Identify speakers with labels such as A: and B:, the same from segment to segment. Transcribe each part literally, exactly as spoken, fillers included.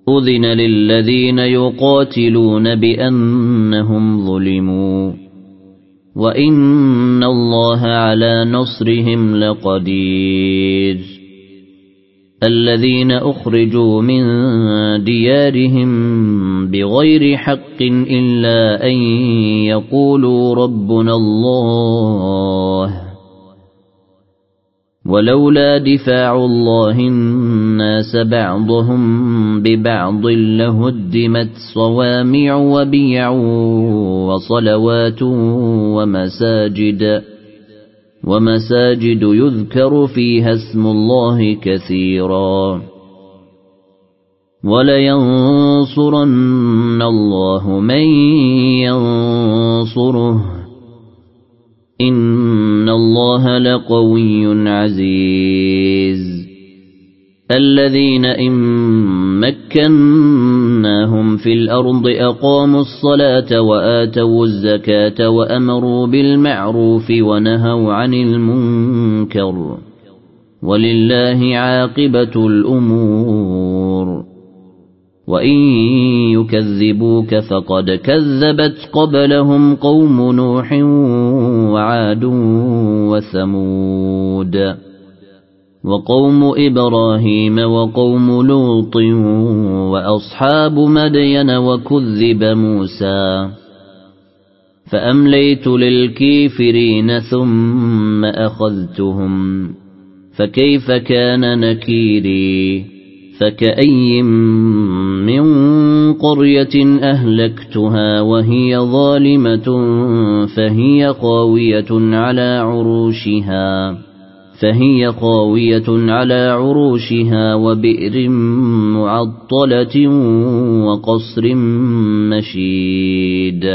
A: أذن للذين يقاتلون بأنهم ظلموا وإن الله على نصرهم لقدير الذين أخرجوا من ديارهم بغير حق إلا أن يقولوا ربنا الله ولولا دفاع الله الناس بعضهم ببعض لهدمت صوامع وبيع وصلوات ومساجد ومساجد يذكر فيها اسم الله كثيرا ولينصرن الله من ينصره إن الله لقوي عزيز الذين إن مكناهم في الأرض أقاموا الصلاة وآتوا الزكاة وأمروا بالمعروف ونهوا عن المنكر ولله عاقبة الأمور وإن يكذبوك فقد كذبت قبلهم قوم نوح وعاد وثمود وقوم إبراهيم وقوم لوط وأصحاب مدين وكذب موسى فأمليت للكافرين ثم أخذتهم فكيف كان نكيري فكأي من قرية أهلكتها وهي ظالمة فهي خاوية على عروشها فهي خاوية على عروشها وبئر معطلة وقصر مشيد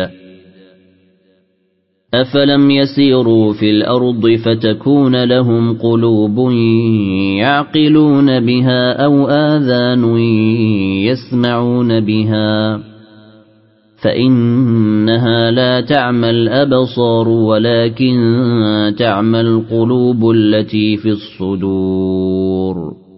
A: أفلم يسيروا في الأرض فتكون لهم قلوب يعقلون بها أو آذان يسمعون بها فإنها لا تعمى الأبصار ولكن تعمى القلوب التي في الصدور